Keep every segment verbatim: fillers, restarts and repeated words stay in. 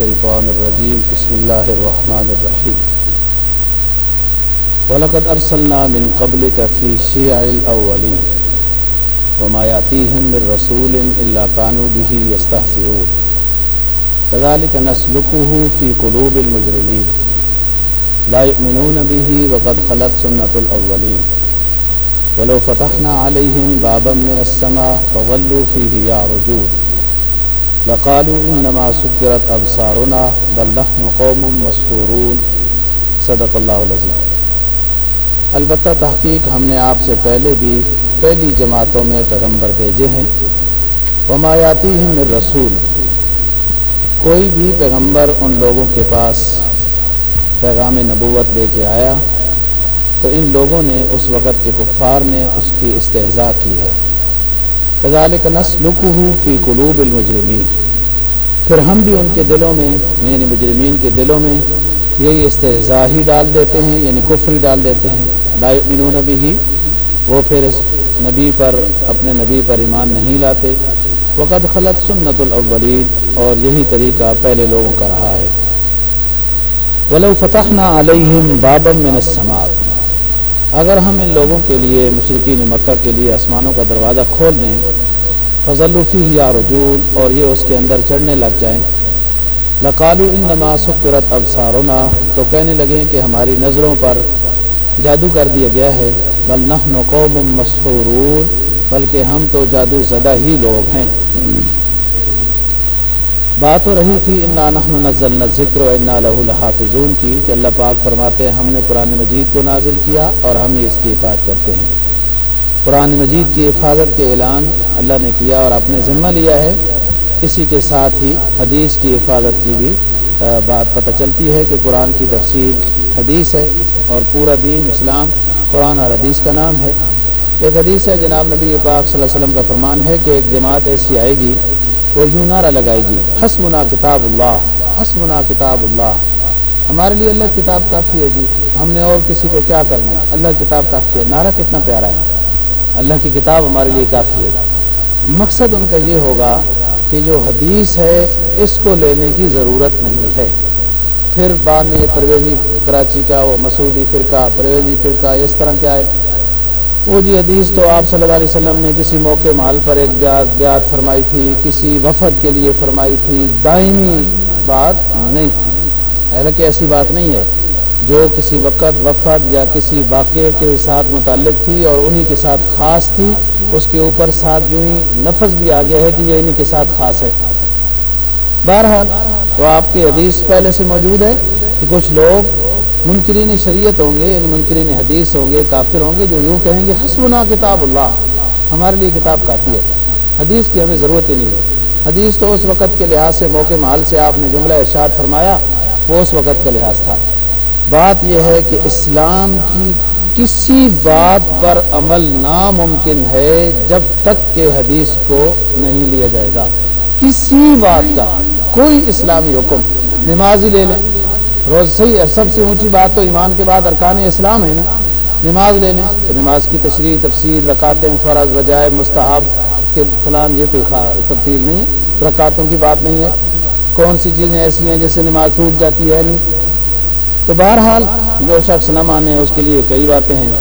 الشیطان الرجیم بسم اللہ الرحمن الرحیم وَلَقَدْ أَرْسَلْنَا مِن قَبْلِكَ فِي شِيَعِ الْأَوَّلِينَ وَمَا يَأْتِيهِم مِّن رَّسُولٍ إِلَّا كَانُوا بِهِ يَسْتَهْزِئُونَ كَذَلِكَ نَسْلُكُهُ فِي قُلُوبِ الْمُجْرِمِينَ لَا يُؤْمِنُونَ بِهِ وَقَدْ خَلَتْ سُنَّةُ الْأَوَّلِينَ وَلَوْ فَتَحْنَا عَلَيْهِم بَابًا مِّنَ السَّمَاءِ فَظَلُّوا فِيهِ يَعْرُجُونَ لَقَالُوا إِنَّمَا سُكِّرَتْ أَبْصَارُنَا بَلْ نَحْنُ قَوْمٌ مَّسْحُورُونَ صدق اللہ العظیم۔ البتہ تحقیق ہم نے آپ سے پہلے بھی پہلی جماعتوں میں پیغمبر بھیجے ہیں۔ وَمَا يَأْتِيهِم مِّن رَّسُولٍ، کوئی بھی پیغمبر ان لوگوں کے پاس پیغام نبوت لے کے آیا تو ان لوگوں نے، اس وقت کے کفار نے اس کی استہزاء کی ہے۔ كَذَلِكَ نَسْلُكُهُ فِي قُلُوبِ الْمُجْرِمِينَ، پھر ہم بھی ان کے دلوں میں یعنی مجرمین کے دلوں میں یہی استہزاء ہی ڈال دیتے ہیں، یعنی کفر ڈال دیتے ہیں۔ لا یؤمنون بہ، وہ پھر اس نبی پر، اپنے نبی پر ایمان نہیں لاتے۔ وقد خلت سنت الاولین، اور یہی طریقہ پہلے لوگوں کا رہا ہے۔ ولو فتحنا علیہم بابا من السماء، اگر ہم ان لوگوں کے لیے، مشرکین مکہ کے لیے آسمانوں کا دروازہ کھول دیں، فظلوا فیہ یعرجون، اور یہ اس کے اندر چڑھنے لگ جائیں، لقالوا انما سکرت ابصارنا، تو کہنے لگیں کہ ہماری نظروں پر جادو کر دیا گیا ہے۔ بل نحن قوم مسحورون، بلکہ ہم تو جادو زدہ ہی لوگ ہیں۔ بات ہو رہی تھی انا نحن نزلنا الذکر وانا لہ لحافظون کی، کہ اللہ پاک فرماتے ہیں ہم نے قرآن مجید کو نازل کیا اور ہم ہی اس کی حفاظت کرتے ہیں۔ قرآن مجید کی حفاظت کے اعلان اللہ نے کیا اور اپنے ذمہ لیا ہے۔ اسی کے ساتھ ہی حدیث کی حفاظت کی بھی بات پتہ چلتی ہے کہ قرآن کی تفسیر حدیث ہے، اور پورا دین اسلام قرآن اور حدیث کا نام ہے۔ ایک حدیث ہے، جناب نبی پاک صلی اللہ علیہ وسلم کا فرمان ہے کہ ایک جماعت ایسی آئے گی، وہ یوں نعرہ لگائے گی، حسبنا کتاب اللہ، حسبنا کتاب اللہ، ہمارے لیے اللہ کتاب کافی ہے جی، ہم نے اور کسی کو کیا کرنا ہے، اللہ کتاب کافی ہے۔ نعرہ کتنا پیارا ہے، اللہ کی کتاب ہمارے لیے کافی ہے۔ مقصد ان کا یہ ہوگا کہ جو حدیث ہے اس کو لینے کی ضرورت نہیں ہے۔ پھر بعد میں یہ پرویزی کراچی کا، وہ مسعودی فرقہ، پرویزی فرقہ، اس طرح کیا ہے، وہ جی حدیث تو آپ صلی اللہ علیہ وسلم نے کسی موقع محل پر ایک بیعت بیعت فرمائی تھی، کسی وفد کے لیے فرمائی تھی، دائمی بات نہیں تھی۔ حالانکہ ایسی بات نہیں ہے، جو کسی وقت وفد یا کسی واقعے کے ساتھ متعلق تھی اور انہی کے ساتھ خاص تھی، اس کے اوپر ساتھ جو ہی لفظ بھی آ گیا ہے کہ یہ انہی کے ساتھ خاص ہے۔ بہرحال تو آپ کی حدیث پہلے سے موجود ہے کہ کچھ لوگ منکرین شریعت ہوں گے، یعنی منکرین حدیث ہوں گے، کافر ہوں گے، جو یوں کہیں گے حسبنا کتاب اللہ، ہمارے لیے کتاب کافی ہے، حدیث کی ہمیں ضرورت ہی نہیں ہے۔ حدیث تو اس وقت کے لحاظ سے، موقع محل سے آپ نے جملہ ارشاد فرمایا، وہ اس وقت کا لحاظ تھا۔ بات یہ ہے کہ اسلام کی کسی بات پر عمل ناممکن ہے جب تک کہ حدیث کو نہیں لیا جائے گا۔ کسی بات کا کوئی اسلامی حکم، نماز ہی لے لیں، روز صحیح ہے، سب سے اونچی بات تو ایمان کے بعد ارکان اسلام ہے نا، نماز لے لیں تو نماز کی تشریح، تفسیر، رکعتیں فرض بجائے مستحب کے فلان، یہ کوئی تبدیل نہیں ہے، رکعتوں کی بات نہیں ہے، کون سی چیزیں ایسی ہیں جس سے نماز ٹوٹ جاتی ہے نہیں۔ تو بہرحال جو شخص نہ مانے اس کے لیے کئی باتیں ہیں۔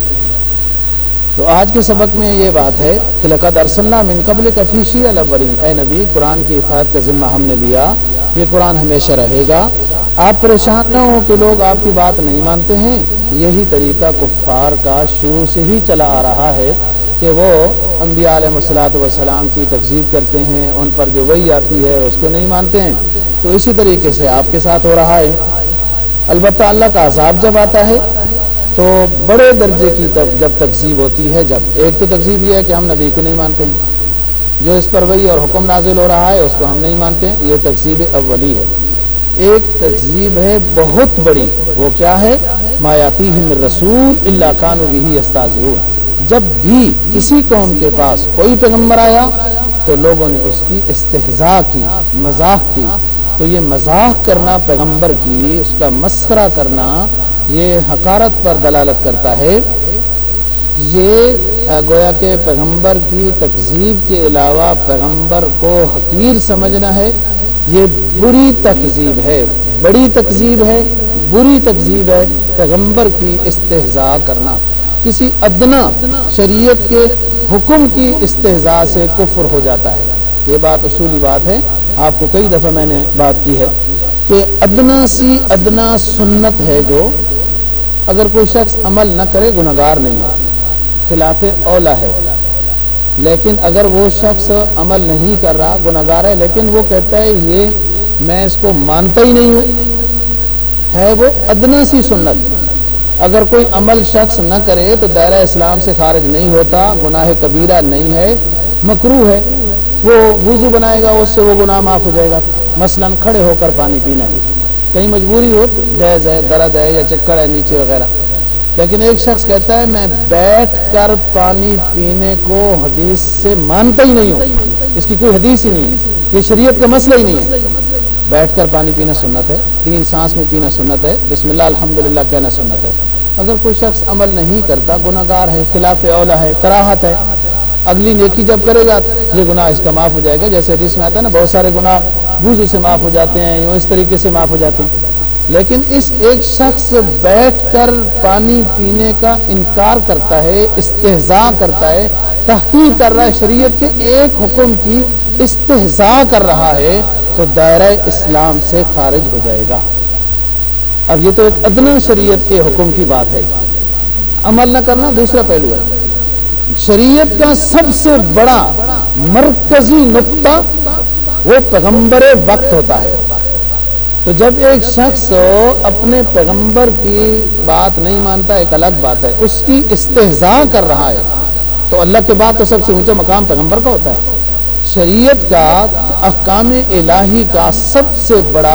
تو آج کے سبق میں یہ بات ہے کہ لقد ارسلنا من قبلک فی شیع الاولین، اے نبی قرآن کی حفاظت کا ذمہ ہم نے لیا، یہ قرآن ہمیشہ رہے گا، آپ پریشان نہ ہو کہ لوگ آپ کی بات نہیں مانتے ہیں۔ یہی طریقہ کفار کا شروع سے ہی چلا آ رہا ہے کہ وہ انبیاء علیہ الصلوۃ والسلام کی تکذیب کرتے ہیں، ان پر جو وحی آتی ہے اس کو نہیں مانتے ہیں۔ تو اسی طریقے سے آپ کے ساتھ ہو رہا ہے۔ البتہ اللہ کا عذاب جب آتا ہے تو بڑے درجے کی جب تکذیب ہوتی ہے، جب ایک تو تکذیب یہ ہے کہ ہم نبی کو نہیں مانتے ہیں، جو اس پر وحی اور حکم نازل ہو رہا ہے اس کو ہم نہیں مانتے ہیں، یہ تکذیب اولی ہے۔ ایک تکذیب ہے بہت بڑی، وہ کیا ہے، ما یاتیہم من رسول الا کانوا بہ یستہزئون، جب بھی کسی قوم کے پاس کوئی پیغمبر آیا تو لوگوں نے اس کی استہزاء کی، مذاق کی۔ تو یہ مذاق کرنا پیغمبر کی، اس کا مسخرہ کرنا، یہ حقارت پر دلالت کرتا ہے۔ یہ گویا کہ پیغمبر کی تکذیب کے علاوہ پیغمبر کو حقیر سمجھنا ہے، یہ بری تکذیب ہے، بڑی تکذیب ہے، بری تکذیب ہے پیغمبر کی استہزاء کرنا۔ کسی ادنا شریعت کے حکم کی استہزاء سے کفر ہو جاتا ہے۔ یہ بات اصولی بات ہے، آپ کو کئی دفعہ میں نے بات کی ہے کہ ادنا سی ادنا سنت ہے جو اگر کوئی شخص عمل نہ کرے گناہگار نہیں ہے، خلاف اولا ہے، لیکن اگر وہ شخص عمل نہیں کر رہا گناہگار ہے، لیکن وہ کہتا ہے یہ میں اس کو مانتا ہی نہیں ہوں، ہے وہ ادنا سی سنت۔ اگر کوئی عمل شخص نہ کرے تو دائرہ اسلام سے خارج نہیں ہوتا، گناہ کبیرہ نہیں ہے، مکروہ ہے، وہ وضو بنائے گا اس سے وہ گناہ معاف ہو جائے گا۔ مثلا کھڑے ہو کر پانی پینا ہے، کہیں مجبوری ہو جائز ہے، درد ہے یا چکر ہے نیچے وغیرہ، لیکن ایک شخص کہتا ہے میں بیٹھ کر پانی پینے کو حدیث سے مانتا ہی نہیں ہوں، اس کی کوئی حدیث ہی نہیں ہے، یہ شریعت کا مسئلہ ہی نہیں ہے۔ بیٹھ کر پانی پینا سنت ہے، تین سانس میں پینا سنت ہے، بسم اللہ الحمدللہ کہنا سنت ہے۔ اگر کوئی شخص عمل نہیں کرتا گناہگار ہے، خلاف اولا ہے، کراہت ہے، اگلی نیکی جب کرے گا یہ گناہ اس کا معاف ہو جائے گا، جیسے حدیث میں آتا ہے نا بہت سارے گناہ وضو سے معاف ہو جاتے ہیں، یوں اس طریقے سے معاف ہو جاتے ہیں۔ لیکن اس ایک شخص بیٹھ کر پانی پینے کا انکار کرتا ہے، استہزاء کرتا ہے، تحقیر کر رہا ہے، شریعت کے ایک حکم کی استہزاء کر رہا ہے، تو دائرہ اسلام سے خارج ہو جائے گا۔ اب یہ تو ایک ادنا شریعت کے حکم کی بات ہے، عمل نہ کرنا دوسرا پہلو ہے۔ شریعت کا سب سے بڑا مرکزی نقطہ وہ پیغمبر وقت ہوتا ہے۔ تو جب ایک شخص اپنے پیغمبر کی بات نہیں مانتا ایک الگ بات ہے، اس کی استہزاء کر رہا ہے، تو اللہ کے بعد تو سب سے اونچا مقام پیغمبر کا ہوتا ہے۔ شریعت کا احکام الہی کا سب سے بڑا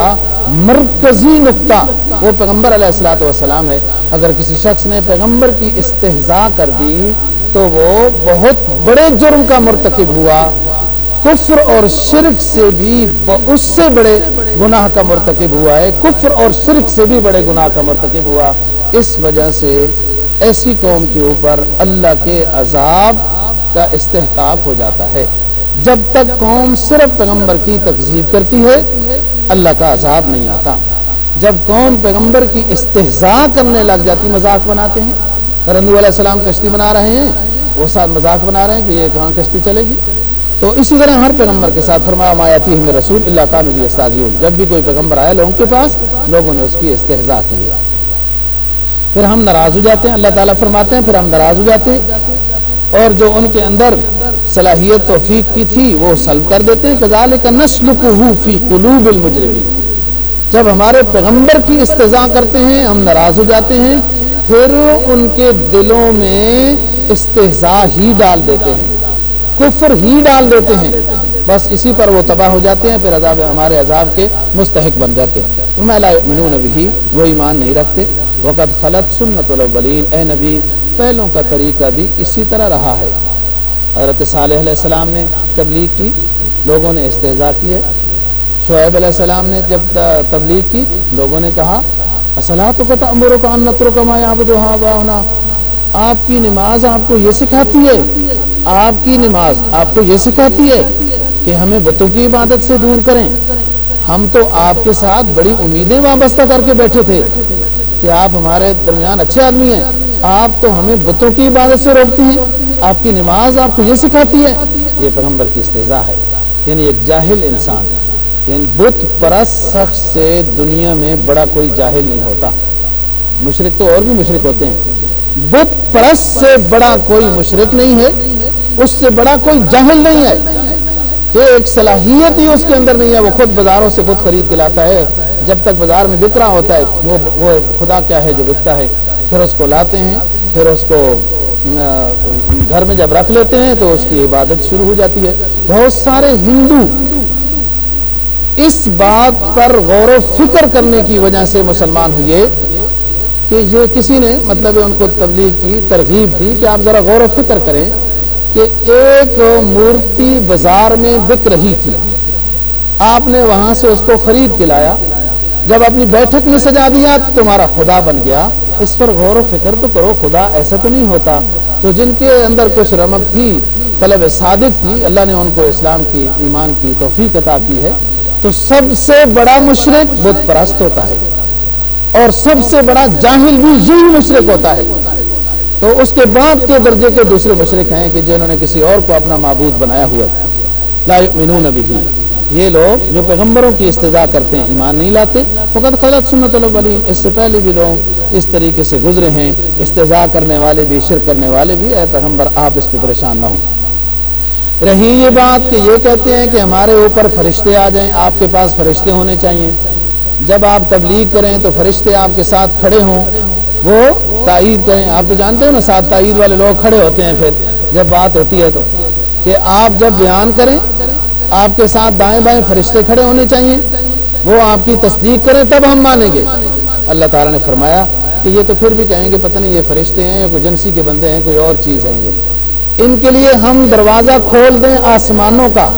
مرکزی نقطہ وہ پیغمبر علیہ الصلوۃ والسلام ہے۔ اگر کسی شخص نے پیغمبر کی استہزاء کر دی تو وہ بہت بڑے جرم کا مرتکب ہوا، کفر اور شرک سے بھی اس سے بڑے گناہ کا مرتکب ہوا ہے، کفر اور شرک سے بھی بڑے گناہ کا مرتکب ہوا۔ اس وجہ سے ایسی قوم کے اوپر اللہ کے عذاب کا استحقاق ہو جاتا ہے۔ جب تک قوم صرف پیغمبر کی تکذیب کرتی ہے اللہ کا عذاب نہیں آتا۔ جب قوم پیغمبر کی استہزاء کرنے لگ جاتی، مذاق بناتے ہیں، نبی علیہ السلام کشتی بنا رہے ہیں، وہ ساتھ مذاق بنا رہے ہیں کہ یہ کہاں کشتی چلے گی، تو اسی طرح ہر پیغمبر کے ساتھ فرمایا ما یاتیہم رسول الا کانوا بہ یستہزئون، جب بھی کوئی پیغمبر آیا لوگوں کے پاس لوگوں نے اس کی استہزاء کی ہے، پھر ہم ناراض ہو جاتے ہیں۔ اللہ تعالیٰ فرماتے ہیں پھر ہم ناراض ہو جاتے ہیں اور جو ان کے اندر صلاحیت توفیق کی تھی وہ سلب کر دیتے ہیں۔ کذالک نسلکہ فی قلوب المجرمین، جب ہمارے پیغمبر کی استہزاء کرتے ہیں ہم ناراض ہو جاتے ہیں، پھر ان کے دلوں میں استہزاء ہی ڈال دیتے ہیں، کفر ہی ڈال دیتے ہیں، بس اسی پر وہ تباہ ہو جاتے ہیں، پھر عذاب ہمارے عذاب کے مستحق بن جاتے ہیں۔ وما لا یؤمنون بہ، وہ ایمان نہیں رکھتے۔ وقد خلت سنت الاولین، اے نبی پہلوں کا طریقہ بھی اسی طرح رہا ہے۔ حضرت صالح علیہ السلام نے تبلیغ کی، لوگوں نے استہزاء کی ہے۔ شعیب علیہ السلام نے جب تبلیغ کی لوگوں نے کہا الصلاۃ تأمرک ان نترک ما یعبد آباؤنا، آپ کی نماز آپ کو یہ سکھاتی ہے، آپ کی نماز آپ کو یہ سکھاتی ہے کہ ہمیں بتوں کی عبادت سے دور کریں۔ ہم تو آپ کے ساتھ بڑی امیدیں وابستہ کر کے بیٹھے تھے کہ آپ ہمارے درمیان اچھے آدمی ہیں، آپ تو ہمیں بتوں کی عبادت سے روکتے ہیں، آپ کی نماز آپ کو یہ سکھاتی ہے۔ یہ پیغمبر کی استہزاء ہے، یعنی ایک جاہل انسان، یعنی بت پرست شخص سے دنیا میں بڑا کوئی جاہل نہیں ہوتا۔ مشرک تو اور بھی مشرک ہوتے ہیں، بت پرست سے بڑا کوئی مشرک نہیں ہے، اس سے بڑا کوئی جاہل نہیں ہے کہ ایک صلاحیت ہی اس کے اندر نہیں ہے، وہ خود بازاروں سے بت خرید کے لاتا ہے، جب تک بازار میں بک رہا ہوتا ہے وہ وہ خدا کیا ہے جو بکتا ہے، پھر اس کو لاتے ہیں، پھر اس کو گھر میں جب رکھ لیتے ہیں تو اس کی عبادت شروع ہو جاتی ہے۔ بہت سارے ہندو اس بات پر غور و فکر کرنے کی وجہ سے مسلمان ہوئے کہ یہ کسی نے مطلب ان کو تبلیغ کی ترغیب دی کہ آپ ذرا غور و فکر کریں کہ ایک مورتی بازار میں بک رہی تھی، آپ نے وہاں سے اس کو خرید کے لایا، جب اپنی بیٹھک میں سجا دیا تمہارا خدا بن گیا۔ اس پر غور و فکر تو کرو، خدا ایسا تو نہیں ہوتا۔ تو جن کے اندر کچھ رمق تھی، طلب صادق تھی، اللہ نے ان کو اسلام کی ایمان کی توفیق عطا کی ہے، تو سب سے بڑا مشرک بت پرست ہوتا ہے اور سب سے بڑا جاہل بھی یہی مشرک ہوتا ہے. تو اس کے بعد کے درجے کے دوسرے مشرک ہیں کہ جنہوں نے کسی اور کو اپنا معبود بنایا ہوا ہے. لا یؤمنون بہ، یہ لوگ جو پیغمبروں کی استہزاء کرتے ہیں ایمان نہیں لاتے. فقط خلت سنت الاولین، اس سے پہلے بھی لوگ اس طریقے سے گزرے ہیں، استہزاء کرنے والے بھی، شرک کرنے والے بھی. اے پیغمبر آپ اس پہ پریشان نہ ہوں. رہی یہ بات کہ یہ کہتے ہیں کہ ہمارے اوپر فرشتے آ جائیں، آپ کے پاس فرشتے ہونے چاہیے، جب آپ تبلیغ کریں تو فرشتے آپ کے ساتھ کھڑے ہوں، وہ تائید کریں. آپ تو جانتے ہو نا، ساتھ تائید والے لوگ کھڑے ہوتے ہیں پھر جب بات ہوتی ہے تو، کہ آپ جب بیان کریں آپ کے ساتھ دائیں بائیں فرشتے کھڑے ہونے چاہیے، وہ آپ کی تصدیق کریں تب ہم مانیں گے. اللہ تعالیٰ نے فرمایا کہ یہ تو پھر بھی کہیں گے پتہ نہیں یہ فرشتے ہیں یا کوئی جنسی کے بندے ہیں، کوئی اور چیز ہے. یہ ان کے لیے ہم دروازہ کھول دیں آسمانوں کا،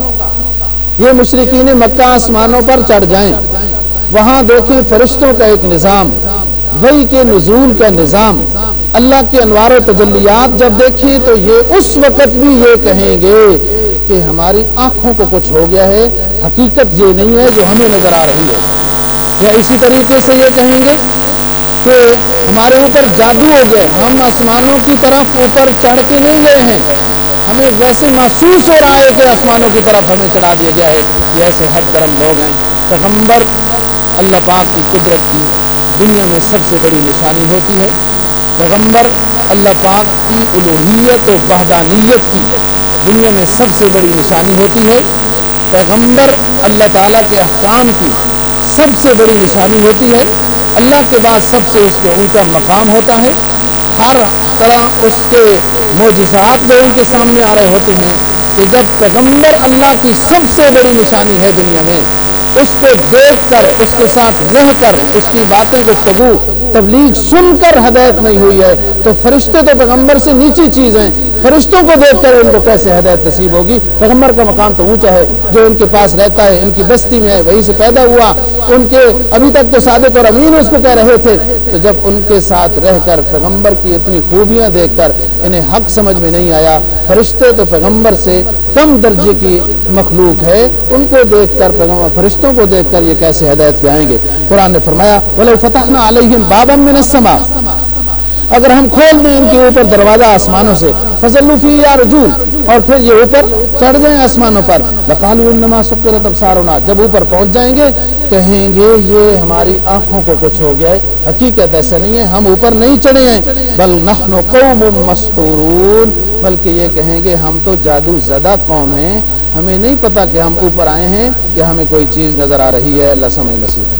یہ مشرکین مکہ آسمانوں پر چڑھ جائیں، وہاں دیکھیں فرشتوں کا ایک نظام، وحی کے نزول کا نظام، اللہ کے انوار و تجلیات جب دیکھیں تو یہ اس وقت بھی یہ کہیں گے کہ ہماری آنکھوں کو کچھ ہو گیا ہے، حقیقت یہ نہیں ہے جو ہمیں نظر آ رہی ہے. یا اسی طریقے سے یہ کہیں گے کہ ہمارے اوپر جادو ہو گیا، ہم آسمانوں کی طرف اوپر چڑھ کے نہیں گئے ہیں، ہمیں ویسے محسوس ہو رہا ہے کہ آسمانوں کی طرف ہمیں چڑھا دیا گیا ہے. یہ ایسے حد کرم لوگ ہیں. پیغمبر اللہ پاک کی قدرت کی دنیا میں سب سے بڑی نشانی ہوتی ہے. پیغمبر اللہ پاک کی الوہیت و وحدانیت کی دنیا میں سب سے بڑی نشانی ہوتی ہے. پیغمبر اللہ تعالیٰ کے احکام کی سب سے بڑی نشانی ہوتی ہے. اللہ کے بعد سب سے اس کے اونچا مقام ہوتا ہے. ہر طرح اس کے معجزات لوگوں کے سامنے آ رہے ہوتے ہیں کہ جب پیغمبر اللہ کی سب سے بڑی نشانی ہے دنیا میں، اس کو دیکھ کر، اس کے ساتھ رہ کر، اس کی باتیں گفتگو تبلیغ سن کر ہدایت نہیں ہوئی ہے تو فرشتے تو پیغمبر سے نیچی چیز ہیں، فرشتوں کو دیکھ کر ان کو کیسے ہدایت نصیب ہوگی؟ پیغمبر کا مقام تو اونچا ہے، جو ان کے پاس رہتا ہے، ان کی بستی میں ہے، وہیں سے پیدا ہوا، ان کے ابھی تک تو صادق اور امین اس کو کہہ رہے تھے. تو جب ان کے ساتھ رہ کر پیغمبر کی اتنی خوبیاں دیکھ کر انہیں حق سمجھ میں نہیں آیا. فرشتے تو پیغمبر سے کم درجے کی مخلوق ہے، ان کو دیکھ کر پیغمبر فرشتوں کو دیکھ کر یہ کیسے ہدایت پہ آئیں گے؟ قرآن نے فرمایا وَلَوْ فَتَحْنَا عَلَيْهِمْ بَابًا مِّنَ السَّمَاءِ، اگر ہم کھول دیں ان کے اوپر دروازہ آسمانوں سے، فَظَلُّوا فِيهِ يَعْرُجُونَ، اور پھر یہ اوپر چڑھ جائیں آسمانوں پر، لَقَالُوا إِنَّمَا سُكِّرَتْ أَبْصَارُنَا، جب اوپر پہنچ جائیں گے کہیں گے یہ ہماری آنکھوں کو کچھ ہو گیا ہے، حقیقت ایسا نہیں ہے، ہم اوپر نہیں چڑھے ہیں، بل نحن قوم مسحورون، بلکہ یہ کہیں گے ہم تو جادو زدہ قوم ہیں، ہمیں نہیں پتا کہ ہم اوپر آئے ہیں کہ ہمیں کوئی چیز نظر آ رہی ہے. اللہ سمجھ نصیب